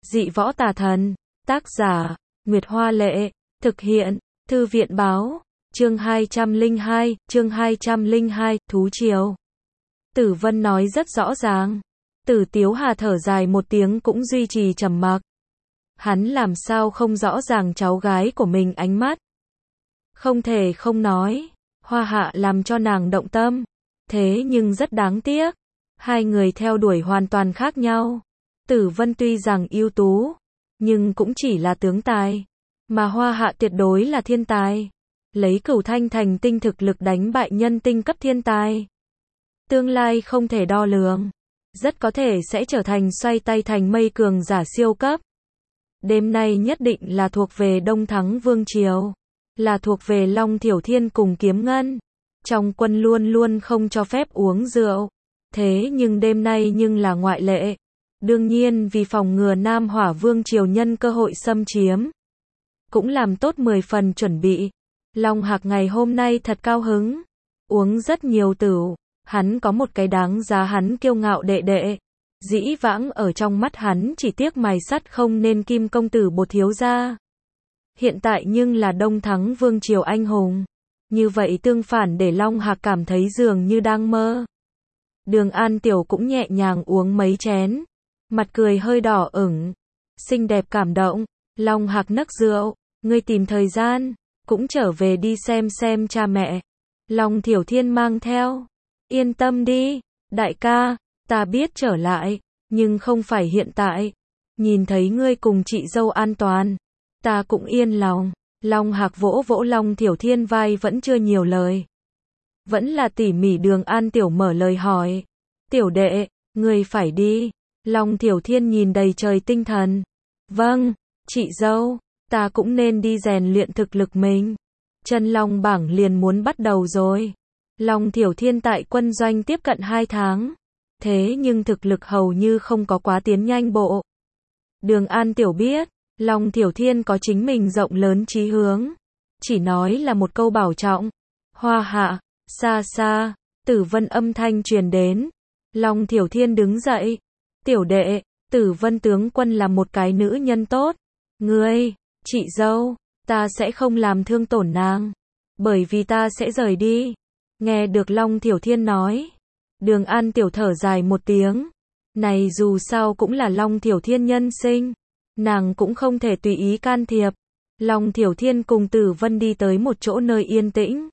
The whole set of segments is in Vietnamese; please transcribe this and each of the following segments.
Dị võ tà thần, tác giả, Nguyệt Hoa Lệ, thực hiện, Thư viện Báo, chương 202, Thú Triều. Tử Vân nói rất rõ ràng. Tử Tiếu Hà thở dài một tiếng cũng duy trì trầm mặc. Hắn làm sao không rõ ràng cháu gái của mình ánh mắt. Không thể không nói, Hoa Hạ làm cho nàng động tâm. Thế nhưng rất đáng tiếc, hai người theo đuổi hoàn toàn khác nhau. Tử Vân tuy rằng ưu tú, nhưng cũng chỉ là tướng tài, mà Hoa Hạ tuyệt đối là thiên tài. Lấy Cửu Thanh Thành tinh thực lực đánh bại nhân tinh cấp thiên tài. Tương lai không thể đo lường, rất có thể sẽ trở thành xoay tay thành mây cường giả siêu cấp. Đêm nay nhất định là thuộc về Đông Thắng Vương Triều, là thuộc về Long Thiểu Thiên cùng Kiếm Ngân. Trong quân luôn luôn không cho phép uống rượu, thế nhưng đêm nay nhưng là ngoại lệ. Đương nhiên vì phòng ngừa Nam Hỏa Vương Triều nhân cơ hội xâm chiếm, cũng làm tốt 10 phần chuẩn bị. Long Hạc ngày hôm nay thật cao hứng, uống rất nhiều tửu, hắn có một cái đáng giá hắn kiêu ngạo đệ đệ. Dĩ vãng ở trong mắt hắn chỉ tiếc mài sắt không nên Kim công tử Bột thiếu gia. Hiện tại nhưng là Đông Thắng Vương Triều anh hùng. Như vậy tương phản để Long Hạc cảm thấy dường như đang mơ. Đường An Tiểu cũng nhẹ nhàng uống mấy chén, mặt cười hơi đỏ ửng, xinh đẹp cảm động. Long Hạc nấc rượu, ngươi tìm thời gian, cũng trở về đi xem cha mẹ. Long Thiểu Thiên mang theo, yên tâm đi, đại ca, ta biết trở lại, nhưng không phải hiện tại. Nhìn thấy ngươi cùng chị dâu an toàn, ta cũng yên lòng. Long Hạc vỗ vỗ Long Thiểu Thiên vai vẫn chưa nhiều lời. Vẫn là tỉ mỉ Đường An Tiểu mở lời hỏi. Tiểu đệ, ngươi phải đi. Long Thiểu Thiên nhìn đầy trời tinh thần. Vâng, chị dâu, ta cũng nên đi rèn luyện thực lực mình. Chân Long bảng liền muốn bắt đầu rồi. Long Thiểu Thiên tại quân doanh tiếp cận 2 tháng. Thế nhưng thực lực hầu như không có quá tiến nhanh bộ. Đường An Tiểu biết, Long Thiểu Thiên có chính mình rộng lớn chí hướng. Chỉ nói là một câu bảo trọng. Hoa Hạ, xa xa, Tử Vân âm thanh truyền đến. Long Thiểu Thiên đứng dậy. Tiểu đệ, Tử Vân tướng quân là một cái nữ nhân tốt. Ngươi, chị dâu, ta sẽ không làm thương tổn nàng. Bởi vì ta sẽ rời đi. Nghe được Long Thiểu Thiên nói, Đường An Tiểu thở dài một tiếng. Này dù sao cũng là Long Thiểu Thiên nhân sinh, nàng cũng không thể tùy ý can thiệp. Long Thiểu Thiên cùng Tử Vân đi tới một chỗ nơi yên tĩnh.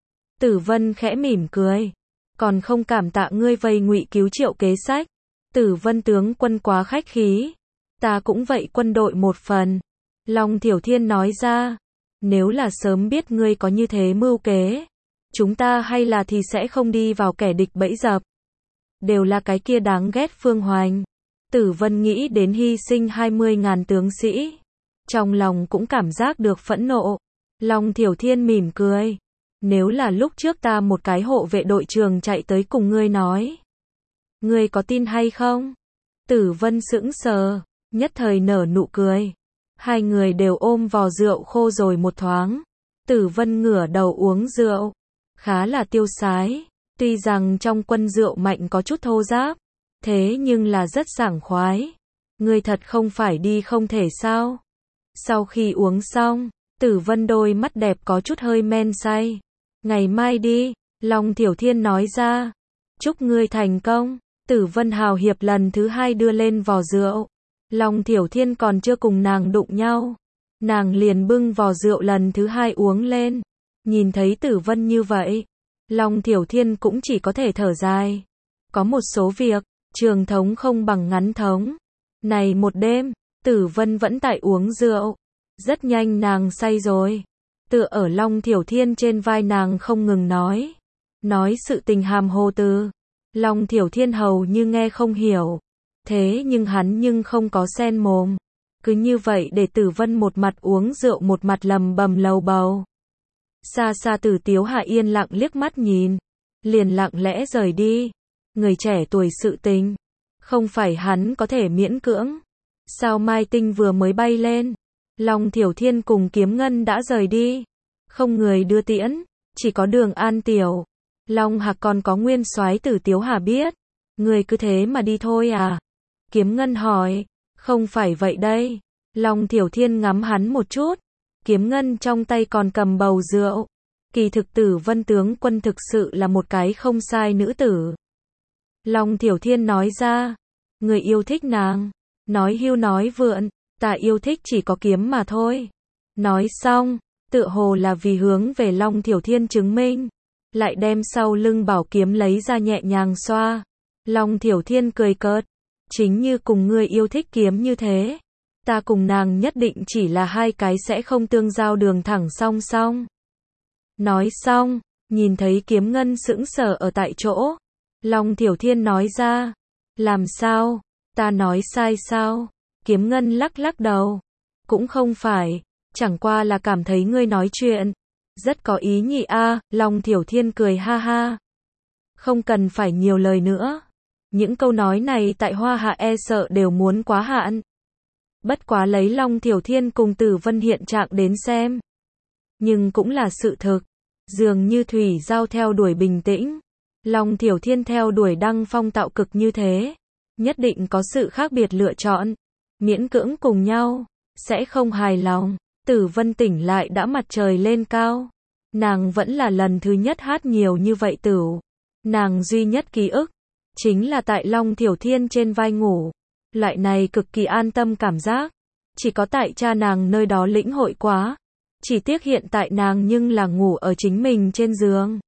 Tử Vân khẽ mỉm cười. Còn không cảm tạ ngươi vây ngụy cứu Triệu kế sách. Tử Vân tướng quân quá khách khí. Ta cũng vậy quân đội một phần. Long Thiểu Thiên nói ra. Nếu là sớm biết ngươi có như thế mưu kế, chúng ta hay là thì sẽ không đi vào kẻ địch bẫy dập. Đều là cái kia đáng ghét Phương Hoành. Tử Vân nghĩ đến hy sinh 20.000 tướng sĩ. Trong lòng cũng cảm giác được phẫn nộ. Long Thiểu Thiên mỉm cười. Nếu là lúc trước ta một cái hộ vệ đội trường chạy tới cùng ngươi nói, ngươi có tin hay không? Tử Vân sững sờ, nhất thời nở nụ cười. Hai người đều ôm vò rượu khô rồi một thoáng. Tử Vân ngửa đầu uống rượu, khá là tiêu sái. Tuy rằng trong quân rượu mạnh có chút thô ráp, thế nhưng là rất sảng khoái. Ngươi thật không phải đi không thể sao? Sau khi uống xong, Tử Vân đôi mắt đẹp có chút hơi men say. Ngày mai đi, Long Thiểu Thiên nói ra. Chúc ngươi thành công. Tử Vân hào hiệp lần thứ 2 đưa lên vò rượu. Long Thiểu Thiên còn chưa cùng nàng đụng nhau, nàng liền bưng vò rượu lần thứ 2 uống lên. Nhìn thấy Tử Vân như vậy, Long Thiểu Thiên cũng chỉ có thể thở dài. Có một số việc, trường thống không bằng ngắn thống. Này một đêm, Tử Vân vẫn tại uống rượu. Rất nhanh nàng say rồi. Tựa ở Long Thiểu Thiên trên vai nàng không ngừng nói. Nói sự tình hàm hồ từ. Long Thiểu Thiên hầu như nghe không hiểu. Thế nhưng hắn nhưng không có sen mồm. Cứ như vậy để Tử Vân một mặt uống rượu một mặt lầm bầm lầu bầu. Xa xa Tử Tiếu Hạ yên lặng liếc mắt nhìn. Liền lặng lẽ rời đi. Người trẻ tuổi sự tình. Không phải hắn có thể miễn cưỡng. Sao Mai Tinh vừa mới bay lên. Long Thiểu Thiên cùng Kiếm Ngân đã rời đi. Không người đưa tiễn. Chỉ có Đường An Tiểu. Long Hạc còn có nguyên soái Tử Tiếu Hà biết. Người cứ thế mà đi thôi à? Kiếm Ngân hỏi. Không phải vậy đây. Long Thiểu Thiên ngắm hắn một chút. Kiếm Ngân trong tay còn cầm bầu rượu. Kỳ thực Tử Vân tướng quân thực sự là một cái không sai nữ tử. Long Thiểu Thiên nói ra. Người yêu thích nàng. Nói hưu nói vượn. Ta yêu thích chỉ có kiếm mà thôi. Nói xong, tựa hồ là vì hướng về Long Thiểu Thiên chứng minh. Lại đem sau lưng bảo kiếm lấy ra nhẹ nhàng xoa. Long Thiểu Thiên cười cợt. Chính như cùng ngươi yêu thích kiếm như thế. Ta cùng nàng nhất định chỉ là hai cái sẽ không tương giao đường thẳng song song. Nói xong, nhìn thấy Kiếm Ngân sững sờ ở tại chỗ. Long Thiểu Thiên nói ra. Làm sao? Ta nói sai sao? Kiếm Ngân lắc lắc đầu. Cũng không phải. Chẳng qua là cảm thấy ngươi nói chuyện rất có ý nhị a. Long Thiểu Thiên cười ha ha. Không cần phải nhiều lời nữa. Những câu nói này tại Hoa Hạ e sợ đều muốn quá hạn. Bất quá lấy Long Thiểu Thiên cùng Tử Vân hiện trạng đến xem. Nhưng cũng là sự thực. Dường như Thủy Giao theo đuổi bình tĩnh. Long Thiểu Thiên theo đuổi đăng phong tạo cực như thế. Nhất định có sự khác biệt lựa chọn. Miễn cưỡng cùng nhau. Sẽ không hài lòng. Tử Vân tỉnh lại đã mặt trời lên cao. Nàng vẫn là lần thứ nhất hát nhiều như vậy tửu. Nàng duy nhất ký ức. Chính là tại Long Thiểu Thiên trên vai ngủ. Loại này cực kỳ an tâm cảm giác. Chỉ có tại cha nàng nơi đó lĩnh hội quá. Chỉ tiếc hiện tại nàng nhưng là ngủ ở chính mình trên giường.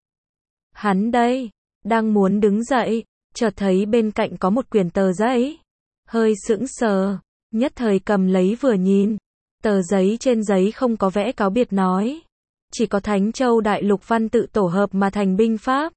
Hắn đây. Đang muốn đứng dậy. Chợt thấy bên cạnh có một quyển tờ giấy. Hơi sững sờ. Nhất thời cầm lấy vừa nhìn. Tờ giấy trên giấy không có vẽ cáo biệt nói. Chỉ có Thánh Châu Đại Lục văn tự tổ hợp mà thành binh pháp.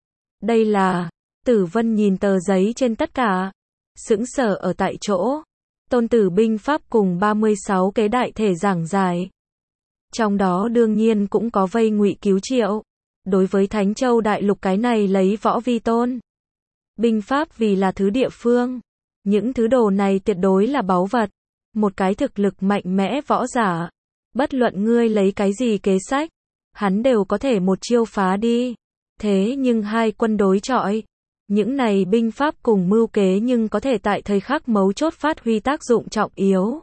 Đây là. Tử Vân nhìn tờ giấy trên tất cả. Sững sờ ở tại chỗ. Tôn Tử binh pháp cùng 36 cái đại thể giảng giải. Trong đó đương nhiên cũng có vây Ngụy cứu Triệu. Đối với Thánh Châu Đại Lục cái này lấy võ vi tôn. Binh pháp vì là thứ địa phương. Những thứ đồ này tuyệt đối là báu vật. Một cái thực lực mạnh mẽ võ giả. Bất luận ngươi lấy cái gì kế sách. Hắn đều có thể một chiêu phá đi. Thế nhưng hai quân đối chọi. Những này binh pháp cùng mưu kế nhưng có thể tại thời khắc mấu chốt phát huy tác dụng trọng yếu.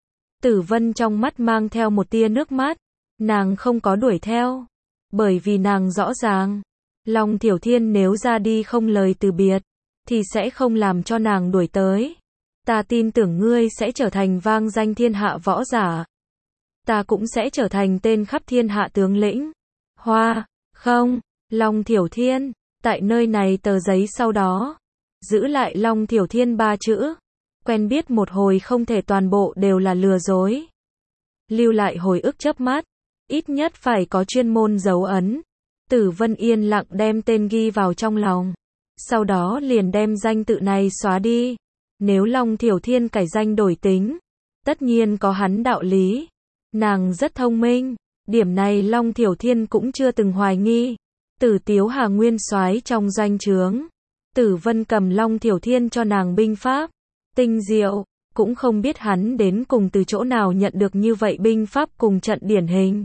Tử Vân trong mắt mang theo một tia nước mắt. Nàng không có đuổi theo. Bởi vì nàng rõ ràng. Long Thiểu Thiên nếu ra đi không lời từ biệt. Thì sẽ không làm cho nàng đuổi tới. Ta tin tưởng ngươi sẽ trở thành vang danh thiên hạ võ giả. Ta cũng sẽ trở thành tên khắp thiên hạ tướng lĩnh. Hoa, không, Long Thiểu Thiên. Tại nơi này tờ giấy sau đó. Giữ lại Long Thiểu Thiên 3 chữ. Quen biết một hồi không thể toàn bộ đều là lừa dối. Lưu lại hồi ức chớp mắt. Ít nhất phải có chuyên môn dấu ấn. Tử Vân yên lặng đem tên ghi vào trong lòng. Sau đó liền đem danh tự này xóa đi. Nếu Long Thiểu Thiên cải danh đổi tính. Tất nhiên có hắn đạo lý. Nàng rất thông minh. Điểm này Long Thiểu Thiên cũng chưa từng hoài nghi. Tử Tiếu Hà nguyên soái trong doanh trướng. Tử Vân cầm Long Thiểu Thiên cho nàng binh pháp. Tinh diệu. Cũng không biết hắn đến cùng từ chỗ nào nhận được như vậy binh pháp cùng trận điển hình.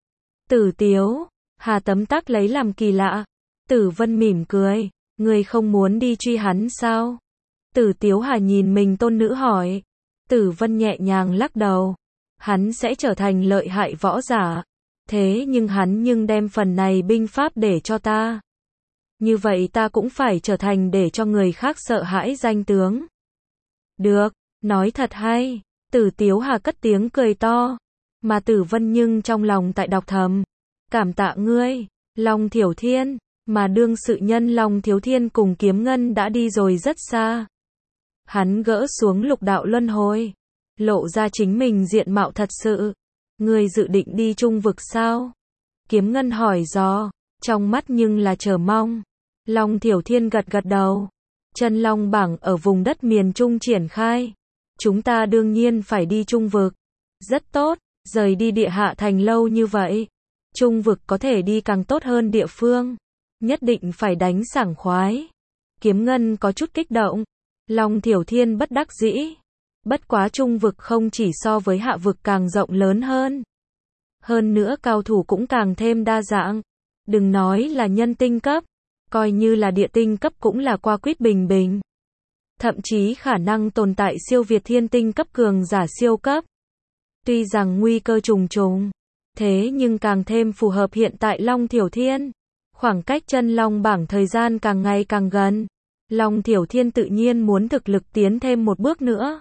Tử Tiếu Hà tấm tắc lấy làm kỳ lạ. Tử Vân mỉm cười. Ngươi không muốn đi truy hắn sao? Tử Tiếu Hà nhìn mình tôn nữ hỏi. Tử Vân nhẹ nhàng lắc đầu. Hắn sẽ trở thành lợi hại võ giả. Thế nhưng hắn đem phần này binh pháp để cho ta. Như vậy ta cũng phải trở thành để cho người khác sợ hãi danh tướng. Được, nói thật hay. Tử Tiếu Hà cất tiếng cười to. Mà Tử Vân nhưng trong lòng tại đọc thầm. Cảm tạ ngươi, Long Thiểu Thiên. Mà đương sự nhân Long Thiếu Thiên cùng Kiếm Ngân đã đi rồi rất xa. Hắn gỡ xuống lục đạo luân hồi. Lộ ra chính mình diện mạo thật sự. Ngươi dự định đi Trung vực sao? Kiếm Ngân hỏi dò. Trong mắt nhưng là chờ mong. Long Thiểu Thiên gật gật đầu. Chân Long bảng ở vùng đất miền Trung triển khai. Chúng ta đương nhiên phải đi Trung vực. Rất tốt, rời đi địa hạ thành lâu như vậy. Trung vực có thể đi càng tốt hơn địa phương. Nhất định phải đánh sảng khoái. Kiếm Ngân có chút kích động. Long Thiểu Thiên bất đắc dĩ. Bất quá Trung vực không chỉ so với hạ vực càng rộng lớn hơn. Hơn nữa cao thủ cũng càng thêm đa dạng. Đừng nói là nhân tinh cấp. Coi như là địa tinh cấp cũng là qua quýt bình bình. thậm chí khả năng tồn tại siêu việt thiên tinh cấp cường giả siêu cấp. Tuy rằng nguy cơ trùng trùng, thế nhưng càng thêm phù hợp hiện tại Long Thiểu Thiên. Khoảng cách chân long bảng thời gian càng ngày càng gần. Long Thiểu Thiên tự nhiên muốn thực lực tiến thêm một bước nữa.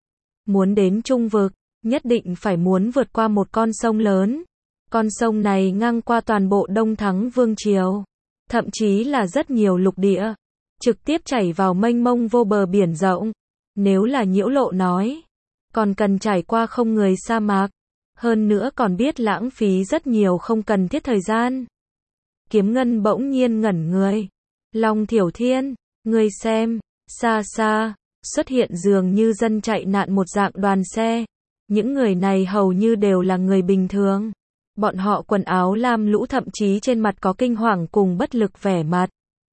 Muốn đến trung vực, nhất định phải muốn vượt qua một con sông lớn. Con sông này ngang qua toàn bộ Đông Thắng Vương Triều, thậm chí là rất nhiều lục địa, trực tiếp chảy vào mênh mông vô bờ biển rộng. Nếu là nhiễu lộ nói, còn cần trải qua không người sa mạc, hơn nữa còn biết lãng phí rất nhiều không cần thiết thời gian. Kiếm Ngân bỗng nhiên ngẩn người. Long Thiểu Thiên, ngươi xem, xa xa, xuất hiện dường như dân chạy nạn một dạng đoàn xe. Những người này hầu như đều là người bình thường. Bọn họ quần áo lam lũ, thậm chí trên mặt có kinh hoàng cùng bất lực vẻ mặt.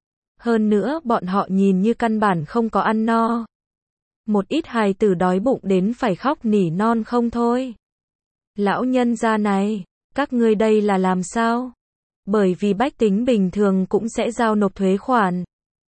Hơn nữa bọn họ nhìn như căn bản không có ăn no. Một ít hài tử đói bụng đến phải khóc nỉ non không thôi. Lão nhân gia này, các ngươi đây là làm sao? Bởi vì bách tính bình thường cũng sẽ giao nộp thuế khoản.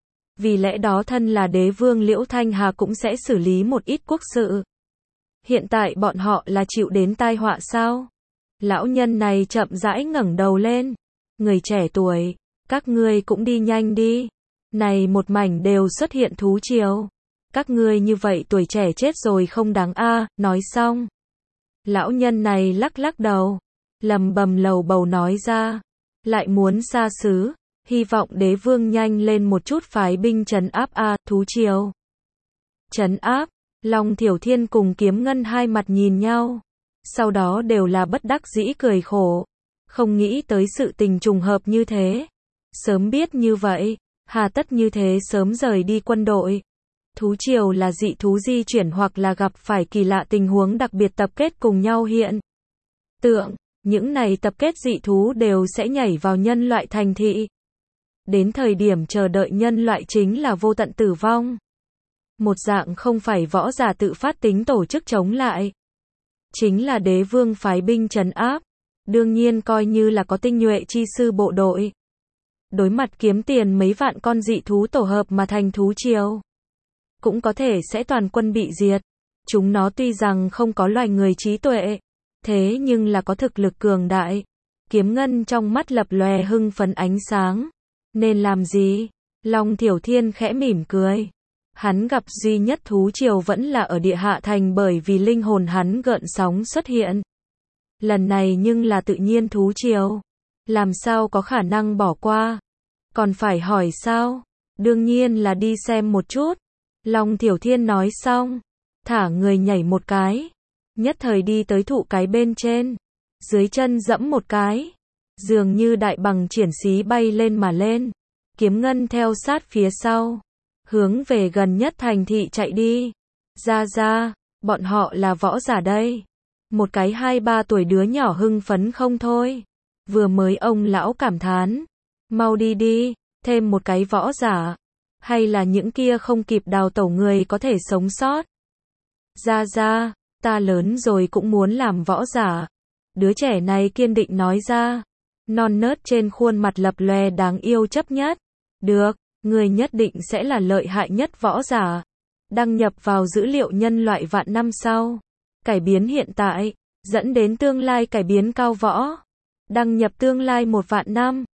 Vì lẽ đó thân là đế vương Liễu Thanh Hà cũng sẽ xử lý một ít quốc sự. Hiện tại bọn họ là chịu đến tai họa sao? Lão nhân này chậm rãi ngẩng đầu lên. Người trẻ tuổi, các ngươi cũng đi nhanh đi. Này một mảnh đều xuất hiện thú triều. Các ngươi như vậy tuổi trẻ chết rồi không đáng a. Nói xong, lão nhân này lắc lắc đầu, lầm bầm lầu bầu nói ra, lại muốn xa xứ, hy vọng đế vương nhanh lên một chút phái binh trấn áp a. Thú triều. Trấn áp. Long Thiểu Thiên cùng Kiếm Ngân hai mặt nhìn nhau, sau đó đều là bất đắc dĩ cười khổ, không nghĩ tới sự tình trùng hợp như thế. Sớm biết như vậy, hà tất như thế sớm rời đi quân đội. Thú triều là dị thú di chuyển hoặc là gặp phải kỳ lạ tình huống đặc biệt tập kết cùng nhau hiện tượng. Những này tập kết dị thú đều sẽ nhảy vào nhân loại thành thị. Đến thời điểm chờ đợi nhân loại chính là vô tận tử vong. Một dạng không phải võ giả tự phát tính tổ chức chống lại. Chính là đế vương phái binh trấn áp. Đương nhiên coi như là có tinh nhuệ chi sư bộ đội. Đối mặt kiếm tiền mấy vạn con dị thú tổ hợp mà thành thú triều. Cũng có thể sẽ toàn quân bị diệt. Chúng nó tuy rằng không có loài người trí tuệ, thế nhưng là có thực lực cường đại. Kiếm Ngân trong mắt lập lòe hưng phấn ánh sáng. Nên làm gì? Long Thiểu Thiên khẽ mỉm cười. Hắn gặp duy nhất thú triều vẫn là ở địa hạ thành, bởi vì linh hồn hắn gợn sóng xuất hiện. Lần này nhưng là tự nhiên thú triều. Làm sao có khả năng bỏ qua? Còn phải hỏi sao? Đương nhiên là đi xem một chút. Long Thiểu Thiên nói xong, thả người nhảy một cái. Nhất thời đi tới thụ cái bên trên. Dưới chân dẫm một cái. Dường như đại bằng triển xí bay lên mà lên. Kiếm Ngân theo sát phía sau. Hướng về gần nhất thành thị chạy đi. Ra, bọn họ là võ giả đây. Một cái 2-3 tuổi đứa nhỏ hưng phấn không thôi. Vừa mới ông lão cảm thán. Mau đi, thêm một cái võ giả. Hay là những kia không kịp đào tẩu người có thể sống sót. Ra, ta lớn rồi cũng muốn làm võ giả. Đứa trẻ này kiên định nói ra. Non nớt trên khuôn mặt lập lòe đáng yêu chấp nhất. Được. Người nhất định sẽ là lợi hại nhất võ giả. Đăng nhập vào dữ liệu nhân loại vạn năm sau. Cải biến hiện tại, dẫn đến tương lai cải biến cao võ. Đăng nhập tương lai 1 vạn năm.